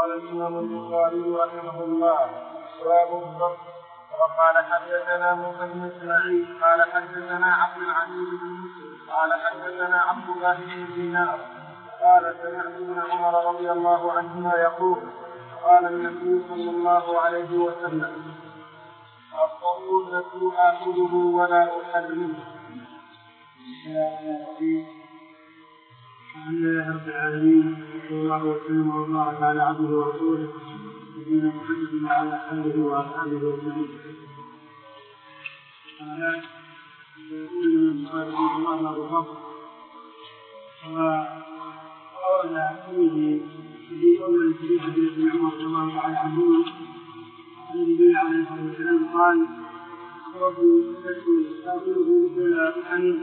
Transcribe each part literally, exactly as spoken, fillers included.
قال الإمام البخاري رحمه الله باب الضبط. وقال حدثنا موسى بن اسماعيل قال حدثنا عبد العزيز بن مسلم قال حدثنا عبد الله بن دينار قال سمعت ابن عمر رضي الله عنهما يقول قال النبي صلى الله عليه وسلم الضبط التي آخذه ولا أحرمه. الحمد لله رب العالمين صلى الله وسلم وبارك على عبده ورسوله نبينا محمد وعلى اله واصحابه اجمعين. قال يقول البخاري رحمه الله ابو بكر وقال فيه في اول في حديث ابن عمر رضي الله تعالى عنهما عن النبي عليه الصلاه والسلام قال رب التي تاكله ولا احرمه.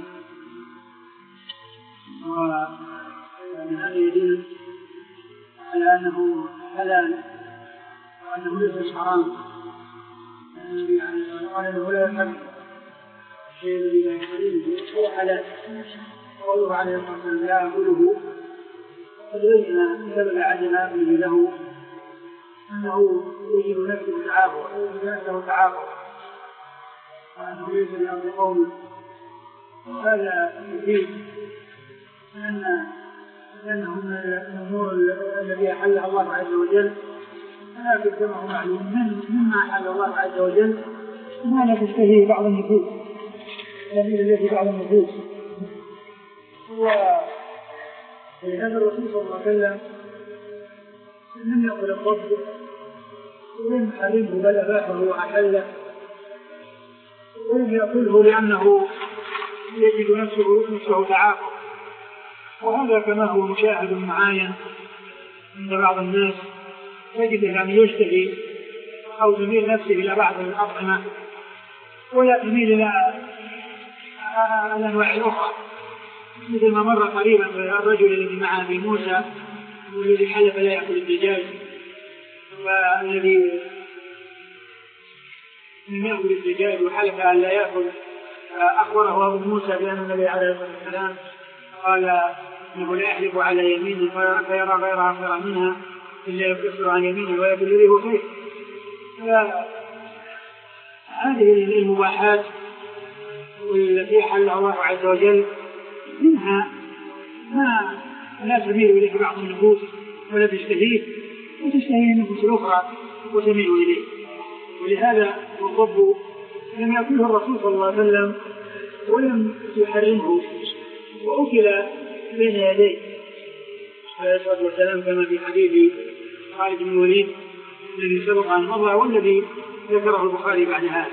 ومن هذا يدل على أنه حلال وأنه ليس حرام. النبي عليه الصلاة والسلام قال أنه لا يحرم الشيء الذي لا يحرمه هو حلال. قوله عليه الصلاة والسلام لا يأكله قد بين سبب عدم أكله له أنه يجب نفسه تعافر يجب نفسه تعافر وأنه ليس لأمر قوم. وهذا يفيد لأن لأنه من الأمور الذي أحلها الله عز وجل لا كما هو معلوم من مما أحل الله عز وجل ما لا تشتهي بعض النفوس الذي الذي بعض النفوس. ولهذا الرسول صلى الله عليه وسلم لم يقل الضبط ولم يحرمه بل أباحه وأحله ولم يقله لأنه يجد نفسه نفسه تعافر. وهذا كما هو مشاهد معاين عند بعض الناس تجده أن يشتهي أو تميل نفسه إلى بعض الأطعمة ولا تميل إلى الأنواع الأخرى، مثل ما مر قريبا الرجل الذي مع أبي موسى والذي حلف لا يأكل الدجاج والذي لم يأكل الدجاج وحلف أن لا يأكل. أخبره أبو موسى بأن النبي عليه الصلاة والسلام قال إنه لا يحلف على يمينه فيرى غيرها خيرا منها إلا يكفر عن يمينه ويأكل الذي هو خير. هذه المباحات والتي حلها الله عز وجل منها ما لا تميل إليه بعض النفوس ولا تشتهيه وتشتهيه النفوس الأخرى وتميل إليه. ولهذا الضب لم يأكله الرسول صلى الله عليه وسلم ولم يحرمه وأكل بين يديه عليه الصلاة والسلام كما في حديث خالد بن الوليد الذي سبق عن مضى والذي ذكره البخاري بعد هذا.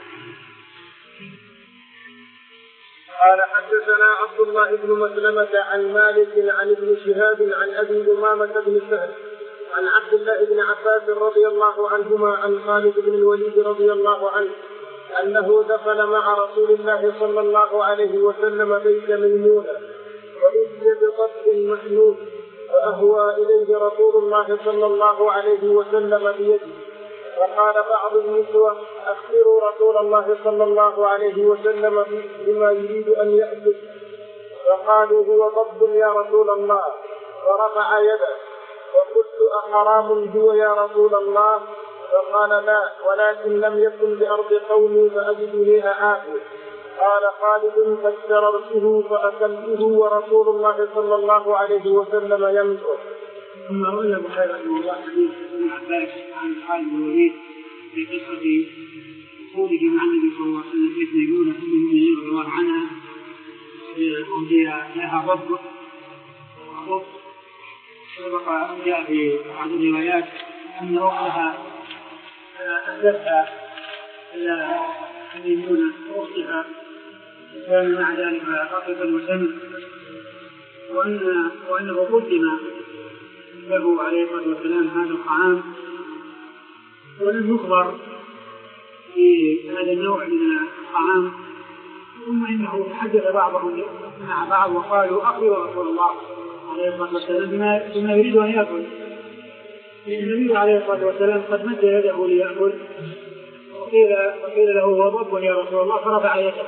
قال حدثنا عبد الله بن مسلمة عن مالك عن ابن شهاب عن أبي أمامة بن سهل عن عبد الله بن عباس رضي الله عنهما عن خالد بن الوليد رضي الله عنه أنه دخل مع رسول الله صلى الله عليه وسلم بيت ميمونة وإذ بضب محنون فأهوى إليه رسول الله صلى الله عليه وسلم بيده فقال بعض النسوة أخبروا رسول الله صلى الله عليه وسلم بما يريد أن يأكل فقالوا هو ضب يا رسول الله ورفع يده وقلت أحرام هو يا رسول الله فقال لا ولكن لم يكن بأرض قومي فأجدني أعافه. قال خالد فاشتررته فأكلته ورسول الله صلى الله عليه وسلم يمزح. ثم روى البخاري رحمه الله حديث ابن عباس عن خالد بن الوليد في قصة دخوله مع النبي صلى الله عليه وسلم بيت ميمونة ثم المؤمنين رضي الله عنها أهدي لها ضب وخبز. سبق جاء في بعض الروايات أن أختها أهدتها إلى ميمونة أختها كان مع ذلك رقيقا وسمن وأن وأنه قدم له عليه الصلاة والسلام هذا الطعام ولم يخبر في هذا النوع من الطعام. ثم إنه تحدث بعضهم مع بعض وقالوا أخبر رسول الله عليه الصلاة والسلام بما, بما يريد أن يأكل. النبي عليه الصلاة والسلام قد مد يده ليأكل وقيل, وقيل له هو ضب يا رسول الله فرفع يده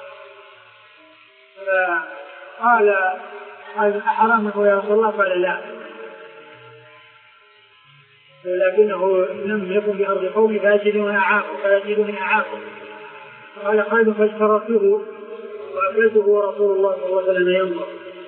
فقال أحرامه يا رسول الله؟ قال لا. ولكنه لم يكن بأرض قومي فأجدني أعاقه. قال خالد فاشترطته وأكلته ورسول الله صلى الله عليه وسلم ينظر.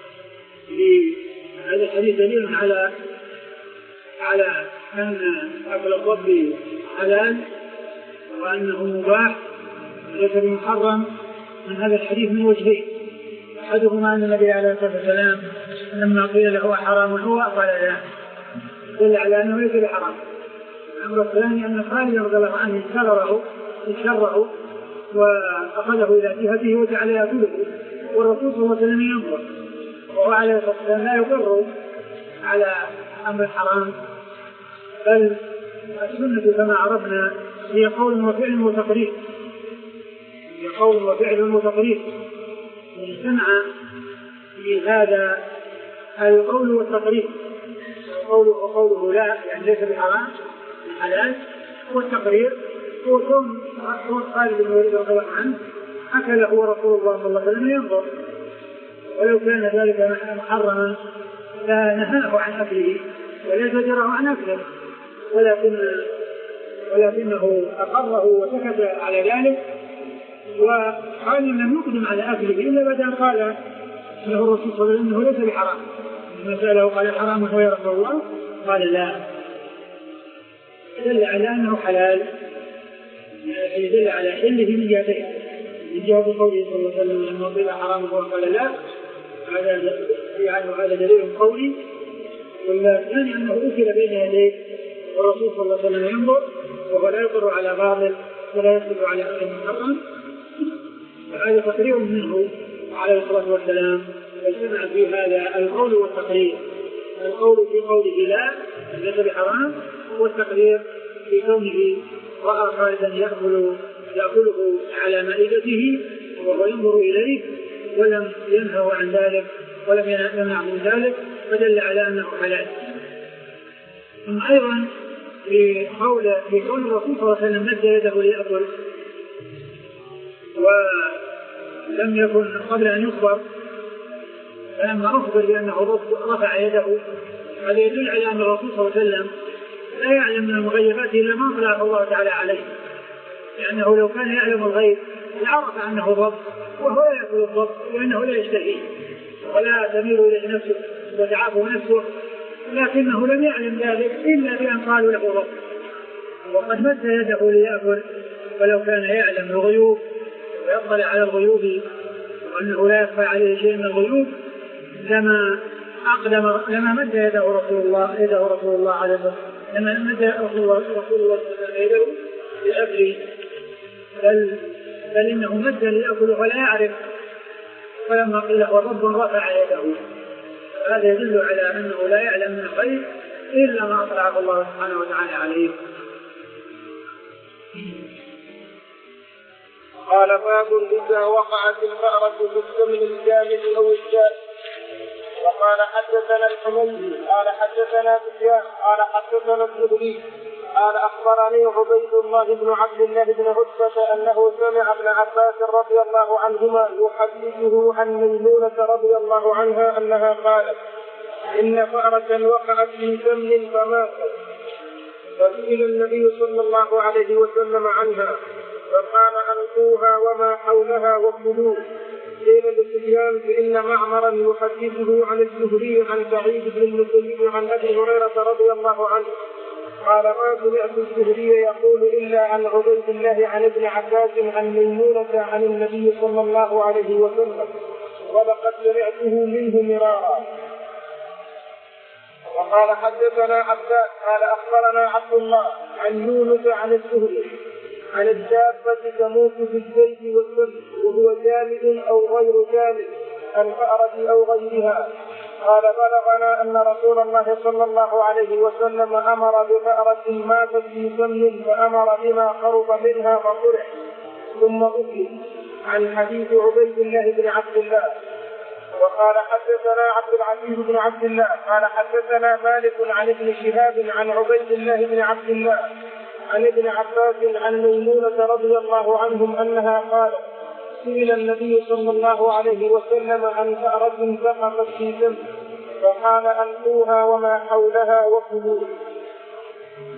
هذا الحديث دليل على على أن أكل الضب حلال وأنه مباح ليس بمحرم من هذا الحديث من وجهين. أحدهما أن النبي عليه الصلاة والسلام لما قيل له حرام هو قال لا، دل على أنه ليس بحرام. الأمر الثاني أن خالد رضي الله عنه اشتره اشتره وأخذه إلى جهته وجعل يأكله والرسول صلى الله عليه وسلم ينظر، وهو عليه الصلاة والسلام لا يقر على أمر الحرام، بل السنة كما عرفنا هي قول وفعل وتقرير، هي قول وفعل وتقرير. اجتمع في هذا القول والتقرير، قوله وقوله لا يعني ليس بحرام حلال، والتقرير هو كون خالد بن الوليد رضي الله عنه أكله ورسول الله صلى الله عليه وسلم ينظر، ولو كان ذلك محرما لنهاه عن أكله ولا زجره عن أكله، ولكن ولكنه أقره وسكت على ذلك، وقال لم يقدم على أكله إلا بعد أن قال له الرسول صلى الله عليه وسلم إنه ليس بحرام. لما سأله قال حرام هو يا رسول الله؟ قال لا، دل على أنه حلال، يدل على حله من جهتين، من جهة قوله صلى الله عليه وسلم لما قيل حرام هو قال لا، هذا يعني هذا دليل قولي. والثاني أنه أكل بين يديه والرسول صلى الله عليه وسلم ينظر وهو لا يقر على باطل ولا يصدق على أمر محرم، فهذا تقرير منه عليه الصلاة والسلام. فاجتمع في هذا القول والتقرير، القول في قوله لا ليس بحرام، والتقرير في كونه رأى خالدا يأكل يأكله على مائدته وهو ينظر إليه ولم ينهه عن ذلك ولم يمنع من ذلك، فدل على أنه حلال. ثم أيضا في قول في قول الرسول صلى الله عليه وسلم مد يده ليأكل ولم يكن قبل أن يخبر، فلما أخبر بأنه رفع يده، هذا يدل على أن الرسول صلى الله عليه وسلم لا يعلم من المغيبات إلا ما أطلع الله تعالى عليه، لأنه لو كان يعلم الغيب لعرف أنه ضب وهو لا يأكل الضب لأنه لا يشتهيه ولا تميل إليه نفسه وتعافه نفسه، لكنه لم يعلم ذلك إلا بأن قالوا له ضب، وقد مد يده ليأكل. ولو كان يعلم الغيوب ويطلع على الغيوب وأنه لا يخفى عليه شيء من الغيوب لما أقدم لما مد يده رسول الله يده رسول الله عليه الصلاة والسلام لما مد رسول الله رسول الله يده لأكل، بل بل إنه مد ليأكل ولا يعرف، فلما قيل له رب رفع يده. هذا يدل على أنه لا يعلم من الخير إلا ما أطلعه الله سبحانه وتعالى عليه. قال باب إذا وقعت الفأرة في السمن الجامد أو الجاد. وقال حدثنا الحميدي قال حدثنا سفيان قال حدثنا الزهري قال أخبرني عبيد الله بن عبد الله بن عتبة أنه سمع ابن عباس رضي الله عنهما يحدثه عن ميمونة رضي الله عنها أنها قالت إن فأرة وقعت في سمن فماتت، فسئل النبي صلى الله عليه وسلم عنها فقال ألقوها وما حولها وكلوه. قيل لسفيان فإن معمرا يحدثه عن الزهري عن سعيد بن المسيب عن أبي هريرة رضي الله عنه قال ما سمعت الزهري يقول إلا عن عبيد الله عن ابن عباس عن ميمونة عن النبي صلى الله عليه وسلم، ولقد سمعته منه مرارا. وقال حدثنا عباس قال أخبرنا عبد الله عن يونس عن الزهري عن الدابة تموت في الزيت والسم وهو جامد أو غير جامد الفأرة أو غيرها. قال بلغنا أن رسول الله صلى الله عليه وسلم أمر بفأرة ماتت في سمن فأمر بما قرب منها فطرح ثم أكل. عن حديث عبيد الله بن عبد الله. وقال حدثنا عبد العزيز بن عبد الله قال حدثنا مالك عن ابن شهاب عن عبيد الله بن عبد الله عن ابن عباس عن ميمونة رضي الله عنهم أنها قالت سئل النبي صلى الله عليه وسلم عن فأرة سقطت في دم فقال ألقوها وما حولها وكلوه.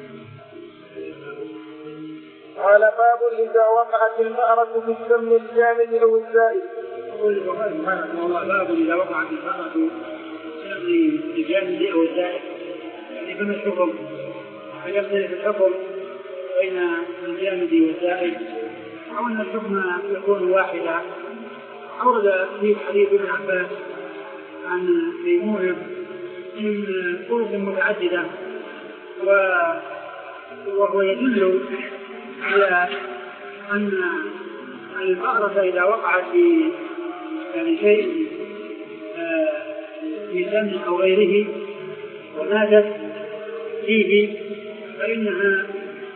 قال باب إذا وقعت البقرة في السمن الجامد أو الزائد. يقول البخاري رحمه الله باب إذا وقعت البقرة في السمن الجامد أو الزائد، يعني فما الحكم؟ فيختلف الحكم بين الجامد والزائد أو أن الحكم يكون واحدا. أورد في حديث ابن عباس عن ميمونة من طرق متعددة، وهو يدل على أن البقرة إذا وقعت في يعني شيء في سمن أو غيره وماتت فيه فإنها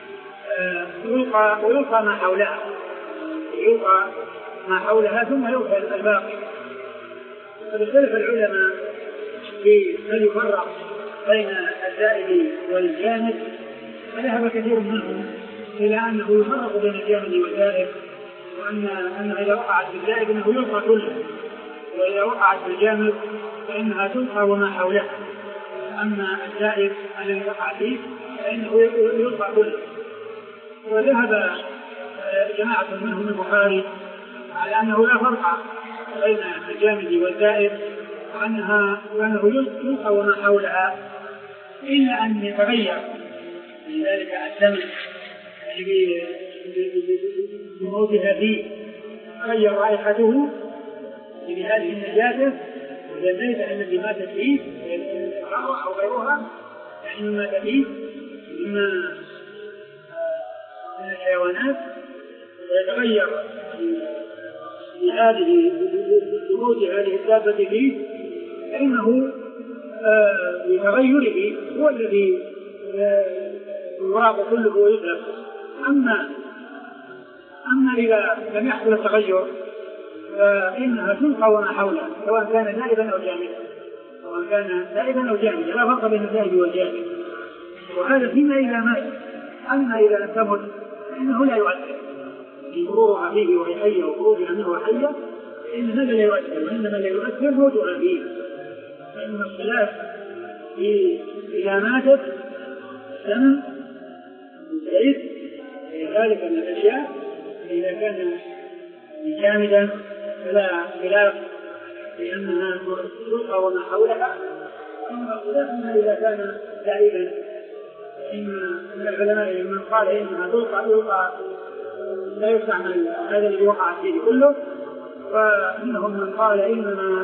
يلقى ويلقى ما حولها يلقى ما حولها ثم يلقى الباقي. فاختلف العلماء في هل يفرق بين الزائد والجامد، فذهب كثير منهم إلى أنه يفرق بين الجامد والزائد، وأن أنها إذا وقعت بالزائد أنه يلقى كله، وإذا وقعت بالجامد فإنها تلقى وما حولها. أما الزائد الذي وقع فيه فإنه يلقى كله. وذهب جماعة منهم البخاري على أنه لا فرق بين الجامد والزائد، وأنها وأنه يلقى وما حولها، إلا أن يتغير من ذلك السمن بموتها فيه، تغير رائحته بهذه النجاسة والميتة التي ماتت فيه أو غيرها، يعني مما مات فيه مما من الحيوانات، ويتغير بهذه بموت هذه الدابة فيه، فإنه بتغيره هو الذي يراق كله ويذهب. أما أما إذا لم يحصل التغير فإنها تلقى وما حولها، سواء كان زائدا أو جامدا، سواء كان زائدا أو جامدا، لا فرق بين الزائد والجامد. وهذا فيما إذا مات. أما إذا لم تمت فإنه لا يؤثر، مرورها فيه وهي حية وخروجها منه حية، فإن هذا لا يؤثر، وإنما لا يؤثر موتها فيه. فإن الخلاف إذا ماتت السمن الزائد ذلك من الأشياء، إذا كان جامدا فلا خلاف لأنها تلقى وما حولها. أما الخلاف إذا كان زائدا، إن العلماء من قال إنها تلقى تلقى لا يستعمل هذا اللي وقع فيه كله، ومنهم من قال إنما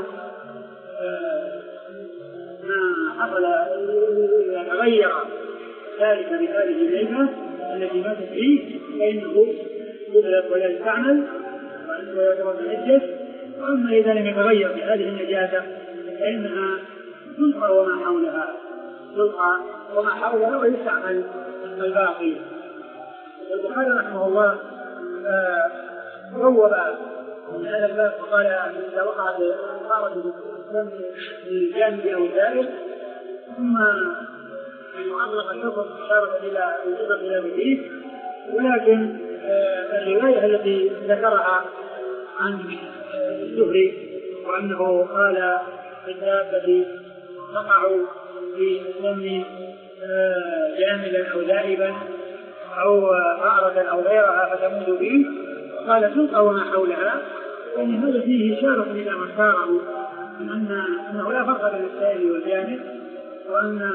ما حصل إذا تغير ذلك بهذه الليلة التي ماتت فيه فإنه يدرك ولا يستعمل ويترك الحجة. وأما إذا لم يتغير بهذه النجاسة فإنها تلقى وما حولها تلقى وما حولها ويستعمل الباقي. البخاري رحمه الله روّب من هذا الباب وقال إذا وقعت البقرة في الجامد أو الزائد، ثم يعرف الحكم إشارة إلى وجوب خلافه. ولكن الرواية التي ذكرها عن الزهري وأنه قال الدابة تقع في السم جامدا أو ذائبا أو بقرة أو غيرها فتموت به، قال تلقى وما حولها، فإن هذا فيه إشارة إلى ما اختاره من أن أنه لا فرق بين السائل والجامد، وأن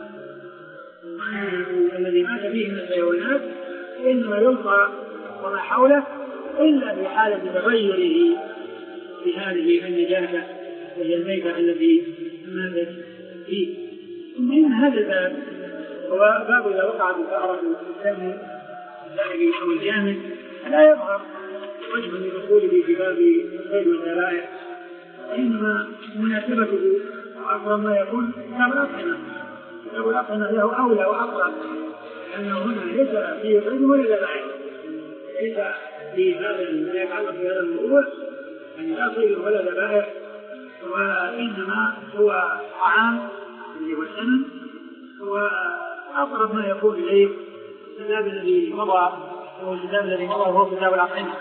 الذي مات فيه من الحيوانات إنما يلقى وما حوله إلا في حالة تغيره بهذه النجاسة وهي الميتة التي ماتت فيه. ثم إن هذا الباب هو باب إذا وقعت البقرة في السم الزائد أو الجامد لا يظهر وجه لدخوله في باب الصيد والذبائح، إنما مناسبته وأقرب ما يكون كتاب الأطعمة. كتاب الأطعمة له أولى وأقرب، لأنه هنا ليس فيه صيد ولا ذبائح، ليس في هذا ما يتعلق بهذا الموضوع أن لا صيد ولا ذبائح، وإنما هو طعام اللي هو السمن. وأقرب ما يكون إليه الكتاب الذي مضى هو الكتاب الذي مضى وهو كتاب الأطعمة،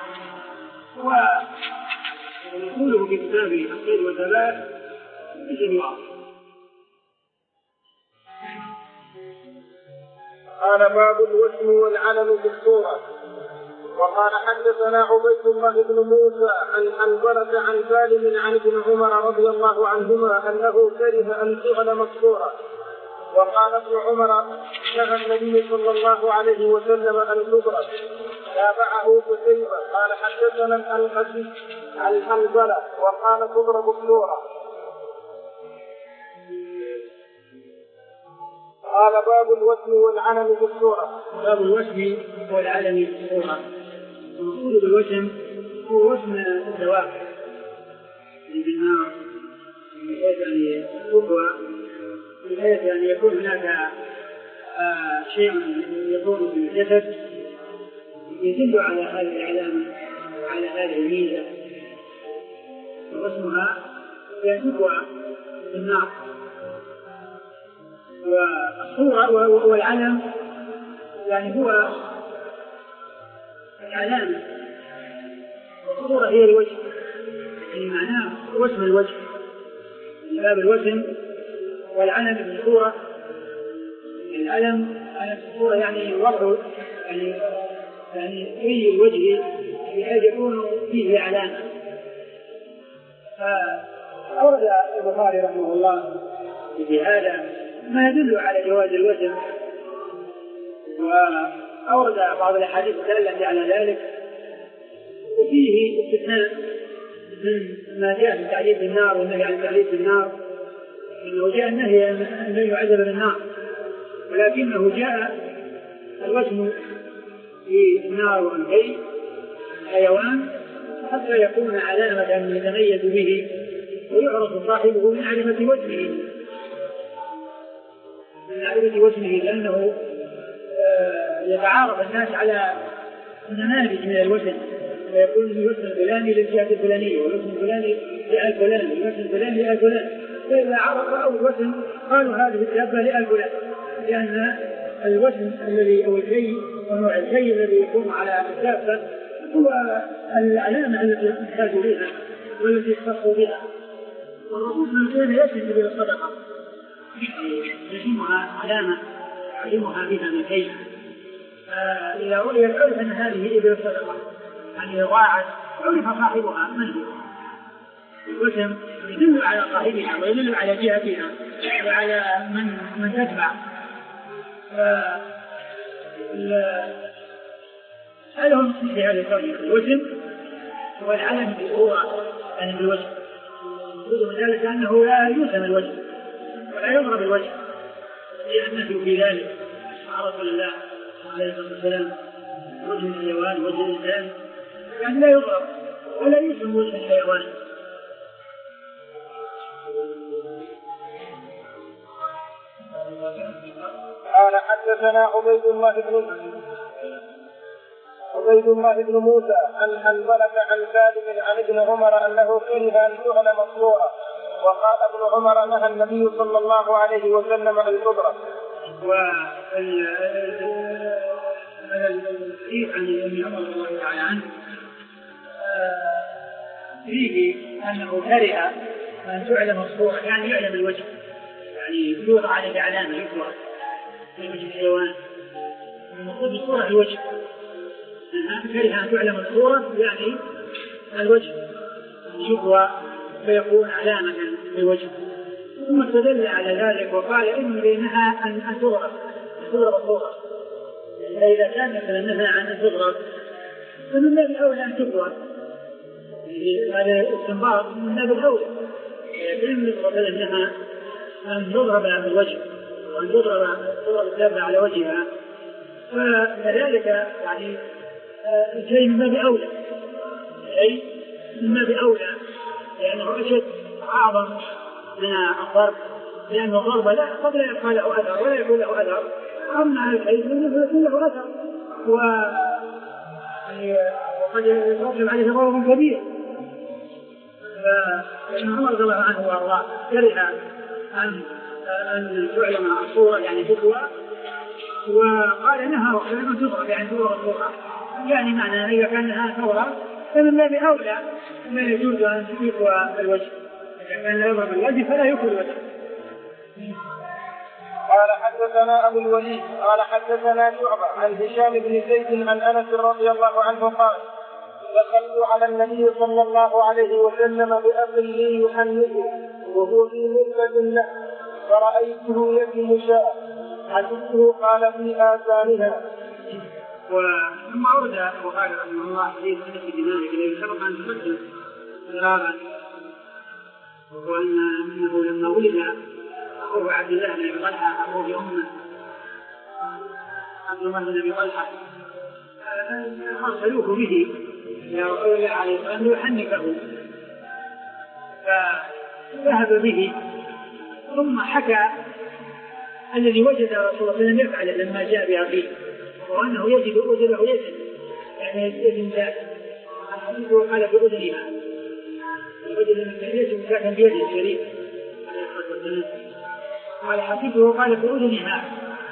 ونقوله في كتاب الصيد والذبائح بشكل واضح. قال باب الوسم والعلم في الصورة. وقال حدثنا عبيد الله بن موسى عن حنظلة عن سالم عن ابن عمر رضي الله عنهما أنه كره أن تعلم الصورة. وقال ابن عمر نهى النبي صلى الله عليه وسلم أن تضرب. تابعه قتيبة قال حدثنا الأنقذي عن حنظلة وقال تضرب الصورة. قال باب الوسم والعلم في الصورة. باب الوسم والعلم في الصورة. المقصود بالوسم هو وسم الدواب بالنار بحيث أن يقوى بحيث أن يكون هناك آه شيء يكون في الجسد يدل على هذه العلامة على هذه الميزة واسمها بأن تقوى بالنار. والصورة والعلم يعني هو العلامة. الصورة هي الوجه يعني معناه وسم الوجه باب الوسم والعلم في الصورة. العلم على الصورة يعني وضع يعني يعني في الوجه بحيث يكون فيه علامة. فأورد البخاري رحمه الله في هذا ما يدل على جواز الوسم، وأورد بعض الأحاديث الدالة على ذلك، وفيه استثناء من ما جاء في تعذيب النار والنهي عن تعذيب النار، إنه جاء النهي أن يعذب بالنار، ولكنه جاء الوسم في النار والحي حيوان حتى يكون علامة يتميز به ويعرف صاحبه من معرفة وجهه من معرفة وجهه لأنه يتعارف الناس على نماذج من الوسم، ويكون الوسم الفلاني للجهة الفلانية والوسم الفلاني لآل فلان والوسم الفلاني لآل فلان، فإذا عرفوا الوسم قالوا هذه الدابة لآل فلان، لأن الوسم الذي أو الشيء ونوع الشيء الذي يكون على الدابة هو العلامة التي تحتاج بها والتي تخص بها. والرسول صلى الله عليه وسلم يشهد بالصدقة يجمعها علامة يعلمها بها من شيء، فإذا رؤي العرف أن هذه إبل الصدقة يعني ضاعت عرف صاحبها من هو. الوسم يدل على صاحبها ويدل على جهتها وعلى من من تتبع. هذا هو المقصود في هذه القضية. الوسم والعلم هو يعني بالوجه، يقول ذلك أنه لا يوسم الوجه ولا يضرب الوجه، لأنه في ذلك مع رسول الله عليه الصلاة والسلام وجه الحيوان وجه الإنسان يعني لا يضرب ولا يوسم وجه الحيوان. قال حدثنا عبيد الله بن عبيد الله بن موسى عن حنظلة عن سالم عن ابن عمر أنه كره أن تعلم الصورة. وقال ابن عمر نهى النبي صلى الله عليه وسلم أن تضرب. والحديث عن ابن عمر رضي الله تعالى عنه فيه أنه كره أن تعلم الصورة يعني يعلم الوجه، يعني يوضع عليه علامة يقوى في وجه الحيوان. المقصود بالصورة الوجه، كره أن تعلم الصورة يعني الوجه يقوى فيكون علامة للوجه. ثم استدل على ذلك وقال إني نهى أن تضرب تضرب الصورة، فإذا كان مثلا نهى عن أن تضرب فمن باب الأولى أن تقوى، هذا استنباط من باب الأولى. كان مثلا نهى أن تضرب على الوجه وأن تضرب الدابة على وجهها، فكذلك يعني شيء من باب أولى، شيء من باب أولى لأنه أشد أعظم من الضرب، لأن الضرب لا قد لا يبقى له أثر ولا يكون له أثر، أما الحديث يكون له أثر وقد يترتب عليه ضرر كبير. فإن عمر رضي الله عنه وأرضاه كره أن أن تعلم الصورة يعني تقوى، وقال نهى وقال تضرب يعني تضرب الصورة، يعني معنى إذا كان نهى ثورة فمن باب أولى ما يجوز أن يقوى الوجه، إذا كان لا يضرب الوجه فلا يقوى الوجه. قال حدثنا أبو الوليد قال حدثنا شعبة عن هشام بن زيد عن أنس رضي الله عنه قال دخلت على النبي صلى الله عليه وسلم بأخ لي يحنثه وهو في مركز له فرأيته يدم شاة حدثته قال في آذانها. ثم أورد البخاري رحمه الله حديث أنس بن مالك الذي سبق أن تقدم مرارا وهو أنه لما ولد أخوه عبد الله بن أبي طلحة أخوه بأمه عبد الله بن أبي طلحة أرسلوه به إلى رسول الله عليه وسلم ليحنكه فذهب به ثم حكى الذي وجد رسول الله صلى الله عليه وسلم يفعله لما جاء بأخيه وأنه يجد أذنه يجد يعني يجد ذات الحديث وقال بأذنها وجد من يجد ذاتا بيد الشريف قال حفيده قال بأذنها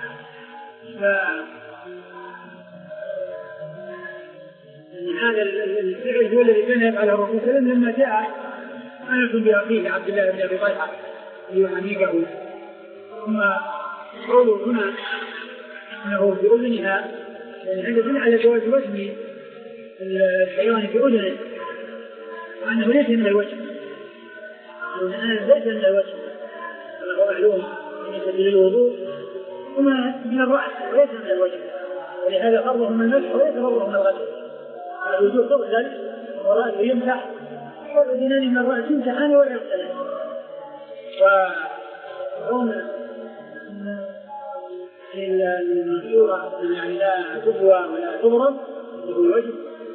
هذا الفعل هو الذي كان يفعله الرسول صلى الله عليه وسلم لما جاء أنس بأخيه عبد الله بن أبي طلحة ليحنكه. ثم قوله هنا أنه بأذنها يعني هذا يدل على جواز وزن الحيوان بأذنه وأنه ليس من الوجه ليس من الوجه وهو معلوم من سبيل الوضوء ثم من الرأس وليس من الوجه ولهذا فرضه من المسح وليس فرضه من الغسل الوجوه تغسل ورأسه يمسح والأذنان من الرأس يمسحان ولا يغسلان. وقوم المنصورة يعني لا تبوى ولا تضرب في الوجه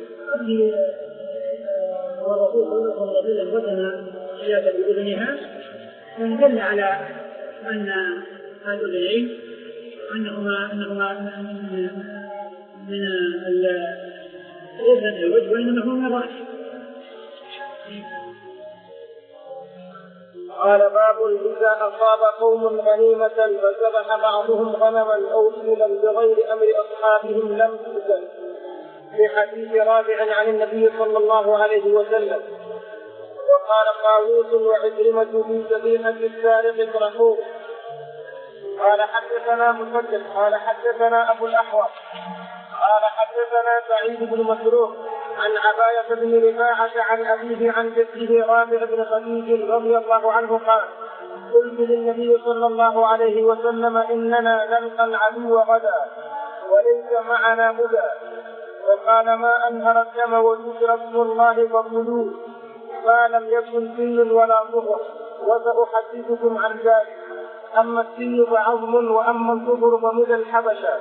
والرسول صلى الله عليه وسلم وزن شيئا بأذنها فدل على أن هذا العلم أنهما أنهما من الأذن الوجه وإنما هو من الرأس. قال باب إذا أصاب قوم غنيمة فذبح بعضهم غنما أو إبلا بغير أمر أصحابهم لم تؤذن في حديث رافع عن النبي صلى الله عليه وسلم. وقال طاووس وعكرمة في ذبيحة السارق اطرحوه. قال حدثنا مسدد قال حدثنا أبو الأحوص قال حدثنا سعيد بن مسروق عن عباية بن رفاعة عن أبيه عن جده رافع بن خديج رضي الله عنه قال قلت للنبي صلى الله عليه وسلم إننا نلقى العدو غدا وليس معنا مدى وقال ما أنهر الدم وذكر اسم الله فكلوه ما لم يكن سن ولا ظهر وسأحدثكم عن ذلك. أما السن فعظم وأما الظهر فمدى الحبشة.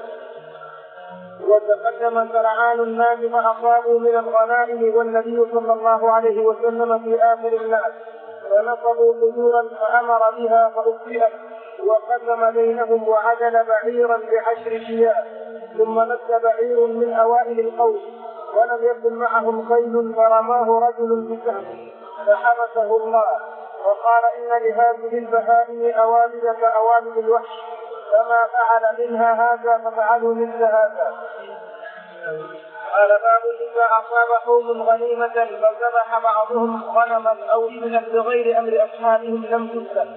وتقدم سرعان الناس فأصابوا من الغنائم والنبي صلى الله عليه وسلم في آخر الناس فنصبوا قدورا فأمر بها فأخفئت وقسم بينهم وعدل بعيرا بعشر شياه ثم مد بعير من أوائل القوم ولم يكن معهم خيل فرماه رجل بسهم فحبسه الله وقال إن لهذه البهائم أوابد كأوابد الوحش فما فعل منها هذا ففعلوا مثل هذا. قال باب إذا أصاب قوم غنيمة فذبح بعضهم غنما أو إبلا بغير أمر أصحابهم لم تسلم.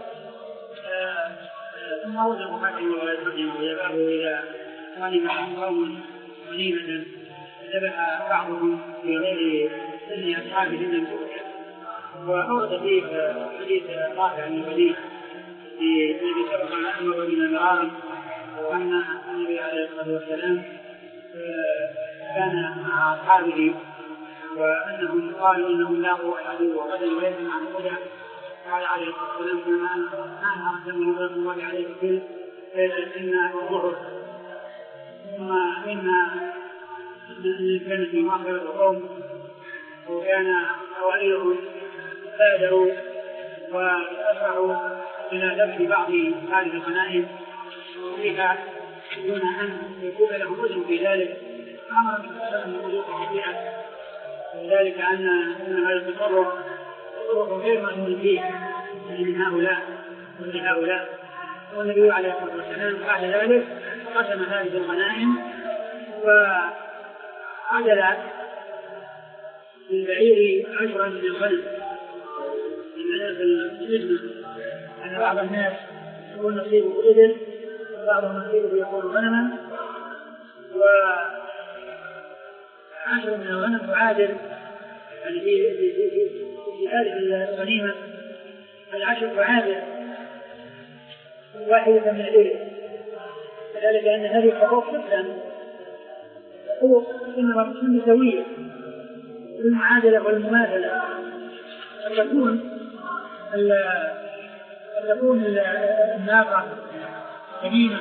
ثم أورد البخاري رحمه الله إذا غنم قوم غنيمة فذبح بعضهم بغير سن أصحابهم لم تسلم. وأورد فيه حديث رافع عن الوليد في الذي سبق أن أمر من المرام وأن النبي عليه الصلاة والسلام كان مع أصحابه وأنهم قالوا إنهم لاقوا العدو وغدا وليس معهم هدى قال عليه الصلاة والسلام كما أنهر الدم رضي الله عليه وسلم إن الظهر ثم إن كانت في مؤخرة القوم وكان أوائلهم بادروا وأسرعوا إلى ذبح بعض هذه الغنائم فيها دون أن يكون لهم وجه في ذلك أمر بالسلام من وجود الشريعة وذلك أن هذا التصرف تصرف غير مأمون فيه من هؤلاء ومن هؤلاء والنبي عليه الصلاة والسلام بعد ذلك قسم هذه الغنائم وعدل للبعير عشرا من الغنم من الناس المسلمة أن بعض الناس يكون نصيبه إبل بعضهم يصير يكون غنما، وعشر من الغنم تعادل يعني في هذه الغنيمة العشر تعادل واحدة من الإبل، ذلك أن هذه حقوق شتى، حقوق إنما تكون سوية بالمعادلة والمماثلة. قد تكون قد تكون الناقة كريمة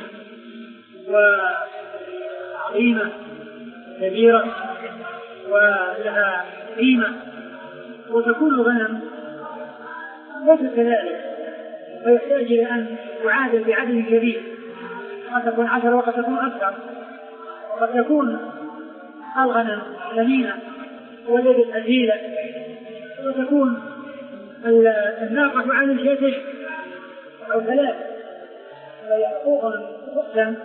وعظيمة كبيرة ولها قيمة، وتكون الغنم ليست كذلك، فيحتاج إلى أن تعادل بعدد كبير، قد تكون عشرة وقد تكون أكثر، وقد تكون الغنم ثمينة والإبل أثيلة، وتكون الناقة تعادل شيئين أو ثلاثة، فهي حقوق تقسم.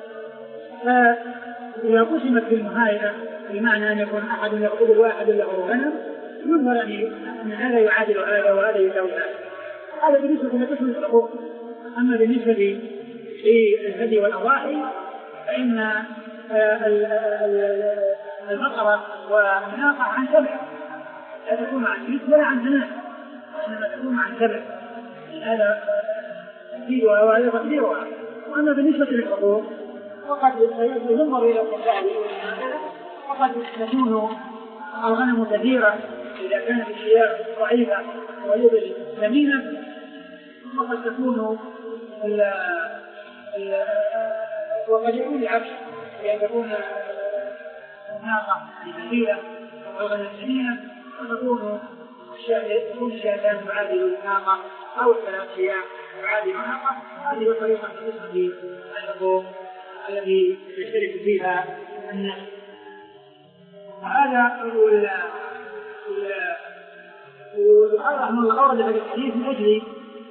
فإذا قسمت بالمهاينة بمعنى أن يكون أحد يأخذ واحد له غنم، ينظر أن هذا يعادل هذا وهذا يساوي هذا. هذا بالنسبة لقسم الحقوق. أما بالنسبة للهدي والأضاحي فإن البقرة والناقة عن سبع، لا تكون عن ست ولا عن ثلاث، إنما تكون عن سبع، هذا تقديرها وهذا تقديرها. وأما بالنسبة للحقوق وقد ينظر إلى القطاع، وقد تكون الغنم كثيرة إذا كانت الثياب ضعيفة والإبل ثمينة، وقد تكون ال ال وقد يكون العكس، لأن تكون الناقة كثيرة والغنم ثمينة، وتكون الشاتان تعادل الناقة أو الثلاث ثياب تعادل الناقة. هذه طريقة تسمى الحقوق الذي يشترك فيها الناس. هذا وقال رحمه الله أورد هذا الحديث من أجل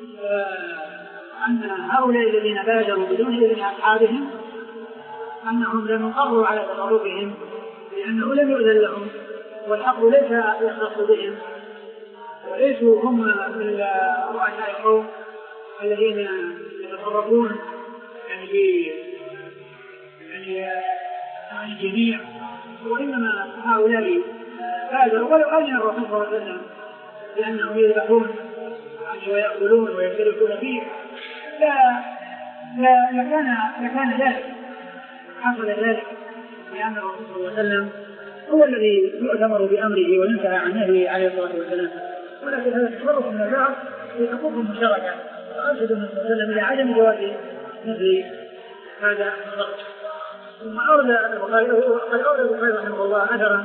أن هؤلاء الذين بادروا بدون إذن أصحابهم أنهم لم يقروا على تقربهم، لأنه لم يؤذن لهم، والحق ليس يختص بهم، وليسوا هم من رؤساء القوم الذين يتصرفون يعني يعني عن الجميع، وإنما هؤلاء بادروا ولو أذن الرسول صلى الله عليه وسلم لأنهم يذبحون ويأكلون ويشتركون فيه، لا لا لكان لكان ذلك حصل ذلك، لأن الرسول صلى الله عليه وسلم هو الذي يؤتمر بأمره وينتهى عن نهيه عليه الصلاة والسلام. ولكن هذا التصرف من البعض في حقوق المشتركة، فأرشد النبي صلى الله عليه وسلم إلى عدم جواز مثل هذا التصرف. ثم أورد البخاري رحمه الله أثرا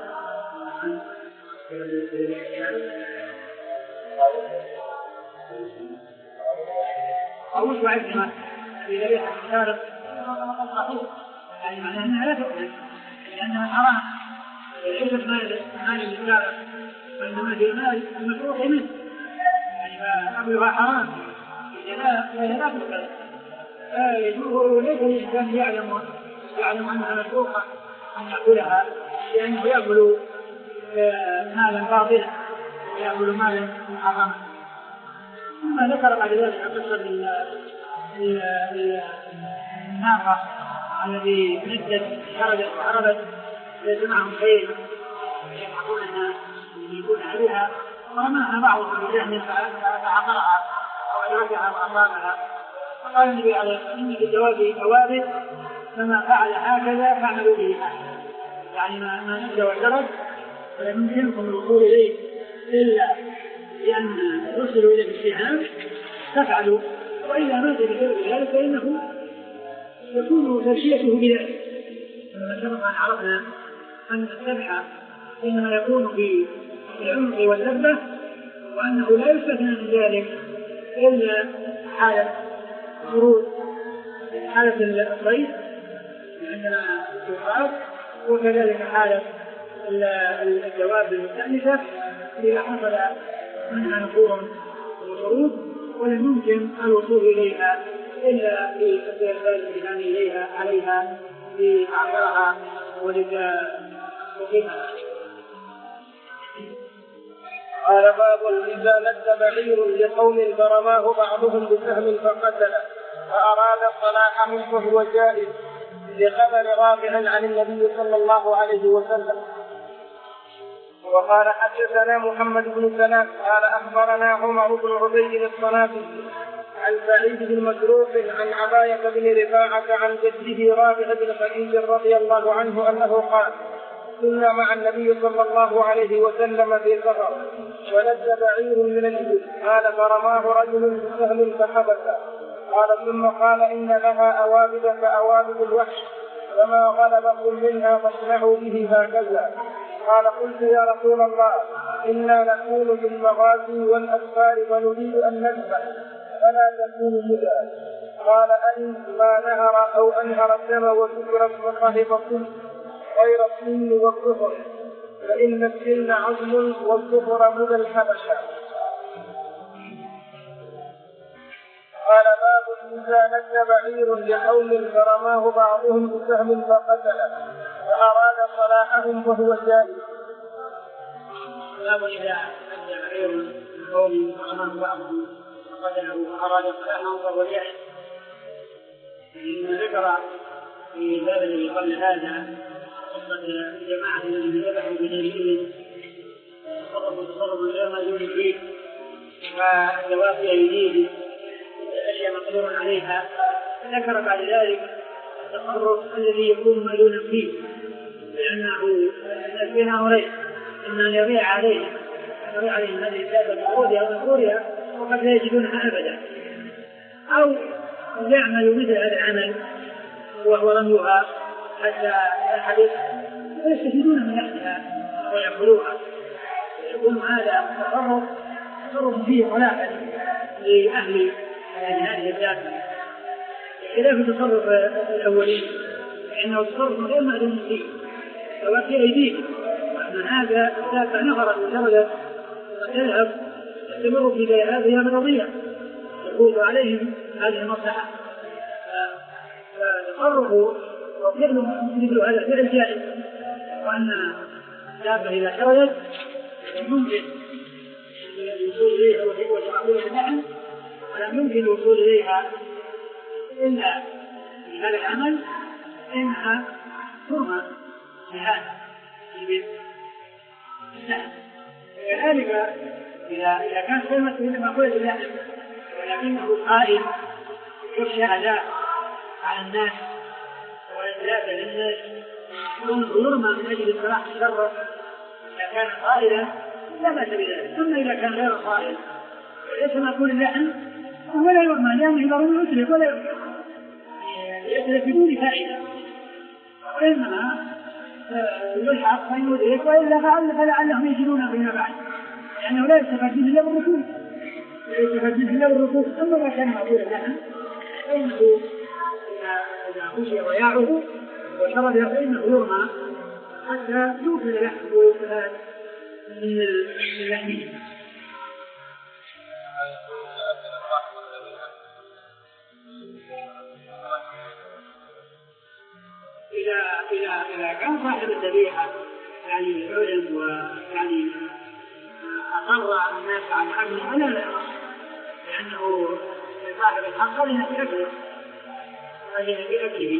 أو شو عندما إذا بيت الشارع يعني معناه أنها لا تؤذن لأنها حرام، ليست مال مال الشارع، وإنما في المال المشروع منه، يعني ما أمرها حرام لا لا تؤذن. يجوز ليس الإنسان يعلم يعلم أنها مشروعة أن يأكلها، لأنه يأكل مالا باطلا ويأكل مالا محرما. ثم ذكر بعد ذلك قصة الناقة الذي ندت خرجت وهربت ليس معهم خيل يلحقونها يجيبون عليها، ورماها بعضهم بسهم فعقرها أو أدركها وأصابها، فقال النبي عليه الصلاة والسلام إن في الجواب ثوابت فما فعل هكذا فاعملوا به هكذا، يعني ما نجى وشرد فلا يمكنكم الوصول إليه إلا لأن يرسلوا إليه السهام تفعلوا، وإذا مات بسبب ذلك فإنه يكون ترشيته بذلك. لما سبق أن عرفنا أن الذبح إنما يكون في العمق واللذة، وأنه لا يستثنى من ذلك إلا حالة خروج حالة الصيد عندنا الخاص، وكذلك حالة الجواب المستأنسة إذا حصل منها نفور وخروج ولم يمكن الوصول إليها إلا في استقبال الإنسان إليها عليها لعقرها ولتوقيتها. قال باب إذا لد بعير لقوم فرماه بعضهم بسهم فقتله. فأراد صلاحهم فهو جائز لخبر رافع عن النبي صلى الله عليه وسلم. وقال حدثنا محمد بن سلام قال أخبرنا عمر بن عبيد الصنافي عن سعيد بن مسروق عن عباية بن رفاعة عن جده رافع بن خديج رضي الله عنه أنه قال كنا مع النبي صلى الله عليه وسلم في سفر ونزل بعير من الإبل قال فرماه رجل بسهم فحبسه قال ثم قال إن لها أوابد كأوابد الوحش فما غلبكم منها فاصنعوا به هكذا. قال قلت يا رسول الله إنا نكون في المغازي والأسفار ونريد أن نذبح فلا تكون مدى. قال أن ما نهر أو أنهر الدم وسكر فصاحب كل غير السن والكفر فإن السن عزم والكفر مدى الحبشة. قال باب إذا نجى بعير لقوم فرماه بعضهم بسهم فقتله فأراد صلاحهم وهو جائز. باب إذا نجى بعير لقوم فرماه بعضهم فقتله فأراد صلاحهم وهو جائز. إن ذكر في باب الذي قبل هذا قصة جماعة الذين ذبحوا بدليل تصرفوا تصرفوا غير مأذون فيه ودوافع يديه أشياء مقدور عليها. ذكر بعد ذلك التصرف الذي يكون مأذونا فيه لأنه فيها أمرين إما أن يضيع عليهم يضيع عليهم هذه الدابة بقودها ومقورها وقد لا يجدونها أبدا أو يعمل مثل هذا العمل وهو رميها حتى الحديث ويستفيدون من نفسها ويأكلوها. يكون هذا تصرف تصرف فيه صلاحا لأهل هذه الدابة خلاف التصرف الأولين لأنه تصرف غير مأذون فيه سواء في أيديهم وأن هذا الدابة نهرت وشردت وتذهب تستمر في هذه المرضية يفوت عليهم هذه المصلحة فتصرفوا وفعلوا مثل هذا الفعل جائز. وأن الدابة إذا شردت يمكن الوصول إليها وتعطيها النعم ولم يمكن الوصول إليها إلا بهذا العمل إنها ترمى بهذا البيت السهل. كذلك إذا إذا كان كلمة مثل مقولة اللحم ولكنه قائل يخشى أداء على الناس والإنزال للناس يرمى من أجل الصلاح الشر إذا كان قائلا لا بأس بذلك. ثم إذا كان غير قائل ليس مقول اللحم ولا يرمى لأنه إذا رمى يترك ولا يترك بدون فائدة وإنما يلحق فيدرك وإلا فلعلهم يجدون فيما بعد لأنه لا يستفاد منه إلا بالركوب لا يستفاد منه إلا بالركوب. أما ما كان مقول اللحم فإنه إذا خشي ضياعه وشرد فإنه يرمى حتى يوصل لحمه ويستفاد من اللحم. إذا إذا إذا كان صاحب الذبيحة يعني علم ويعني أقر الناس على حقه فلا لا لأنه صاحب الحق لنا في أكله لنا في أكله.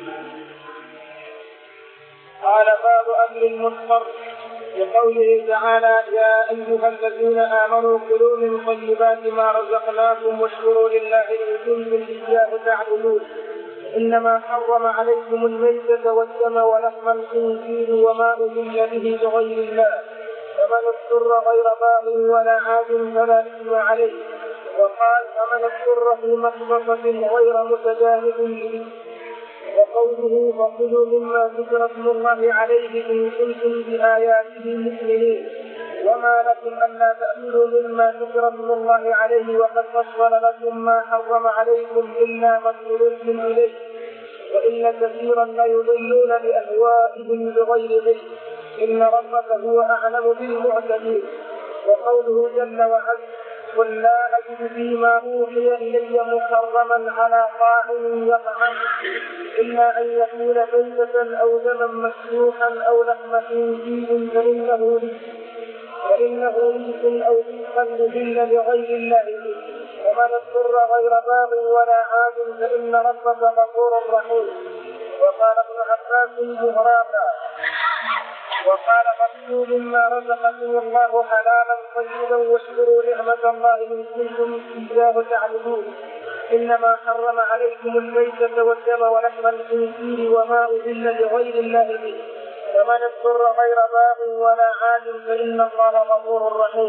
قال باب أمر المضطر لقوله تعالى يا أيها الذين آمنوا كلوا من طيبات ما رزقناكم واشكروا لله إن كنتم إياه تعبدون إنما حرم عليكم الميتة والدم ولحم الخنزير وما أهل به لغير الله فمن اضطر غير باغ ولا عاد فلا إثم عليه. وقال فمن اضطر في مخمصة غير متجانف به. وقوله فكلوا مما ذكر اسم الله عليه إن كنتم بآياته مؤمنين وما لكم ألا تأكلوا مما ذكر اسم الله عليه وقد فصل لكم ما حرم عليكم إلا ما اضطررتم إليه وإن كثيرا ليضلون بأهوائهم بغير علم إن ربك هو أعلم بالمعتدين. وقوله جل وعلا قل لا أجد فيما أوحي إلي محرما على طاعم يطعمه إلا أن يكون ميتة أو دما مسفوحا أو لحم خنزير فإنه رجس وإنه رجس أو فسقا لهن لغير الله ومن اضطر غير باغ ولا عاد فإن ربك غفور رحيم. وقال ابن عباس مغراقا وقال فكلوا مما رزقكم الله حلالا طيبا واشكروا نعمة الله إن كنتم إياه تعبدون. إنما حرم عليكم الميتة والدم ولحم الخنزير وما أهل لغير الله به ومن اضطر غير باغ ولا عاد فإن الله غفور رحيم.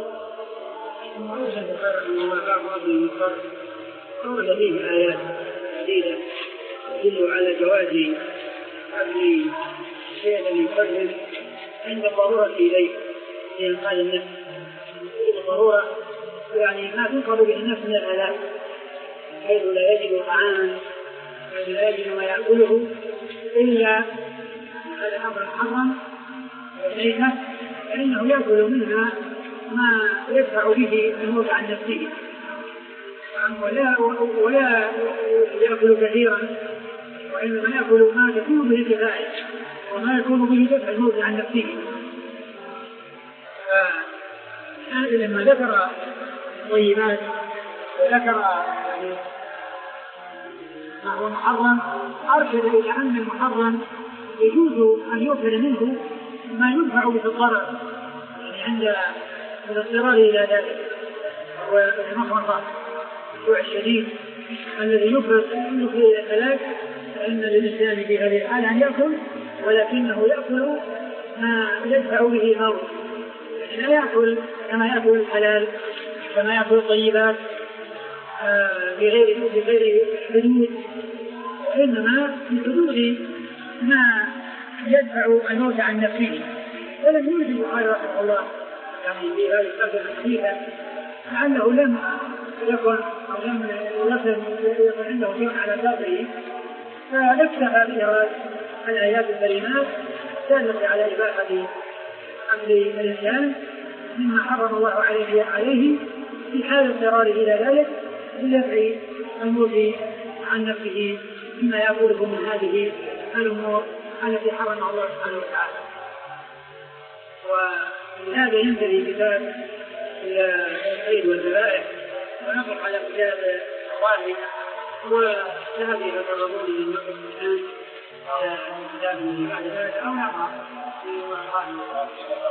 قال فيه آيات عديدة تدل على جواز أكل الشيء الذي يقدم عند الضرورة إليه في إنقاذ النفس. الضرورة يعني ما تنقذ به النفس من الآلام حيث لا يجد طعاما لا يجد ما يأكله إلا هذا أمر محرم إليها فإنه يأكل منها ما يدفع به الموت عن نفسه ولا, ولا يأكل كثيرا وإنما يأكل ما تكون به كفاية وما يكون به دفع الموت عن نفسه. فهذا لما ذكر الطيبات وذكر ما هو محرم أرشد إلى أن المحرم يجوز أن يؤكل منه ما يدفع به الضرر يعني عند الاضطرار إلى ذلك والمخرطة الجوع الشديد الذي يفرط إلى الهلاك فإن للإنسان في هذه الحالة أن يأكل ولكنه يأكل ما يدفع به الموت لا يأكل كما يأكل الحلال كما يأكل الطيبات بغير بغير حدود وإنما في حدود ما يدفع الموت عن نفسه. ولم يوجد البخاري رحمه الله يعني في هذه الفترة الحديثة لأنه لم يكن أو لم يكن يكن عنده شيء على ذاته فنكتفى بإيراد الآيات الكريمات دالة على إباحة أكل الإنسان مما حرم الله عليه عليه في حال اضطراره إلى ذلك لدفع الموت عن نفسه مما يأكله من هذه الأمور التي حرمها الله سبحانه وتعالى. وهذا ينتهي كتاب الصيد والذبائح ونقف على كتاب الظاهر وذهبي فترضون من نقف الآن على كتاب من بعد ذلك أو نقرأ في الظاهر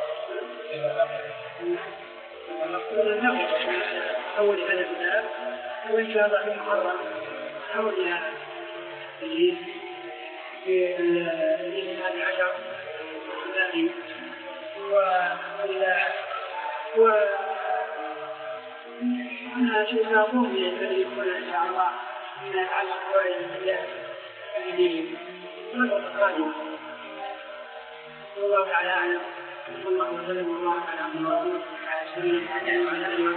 ونقف أول هذا الكتاب وإن شاء الله في محرم أول هذا الجيل في الجيل الثاني عشر الثاني و أنا أشوف أقوم بالذي يكون إن شاء الله من العشر وإلى المجال الذي نقف القادم والله تعالى أعلم صلى الله وسلم وبارك على عبد الرسول على سبيل الحياة وعلى آله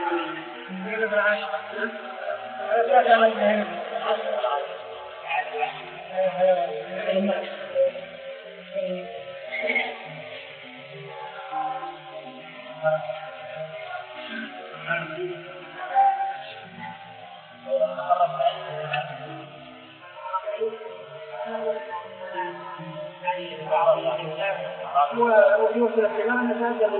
وفي وسط الاحتمال نتاجه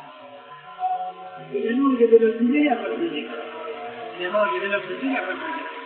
إذا نوجد الأبدية فالبدية إذا نوجد الأبدية فالبدية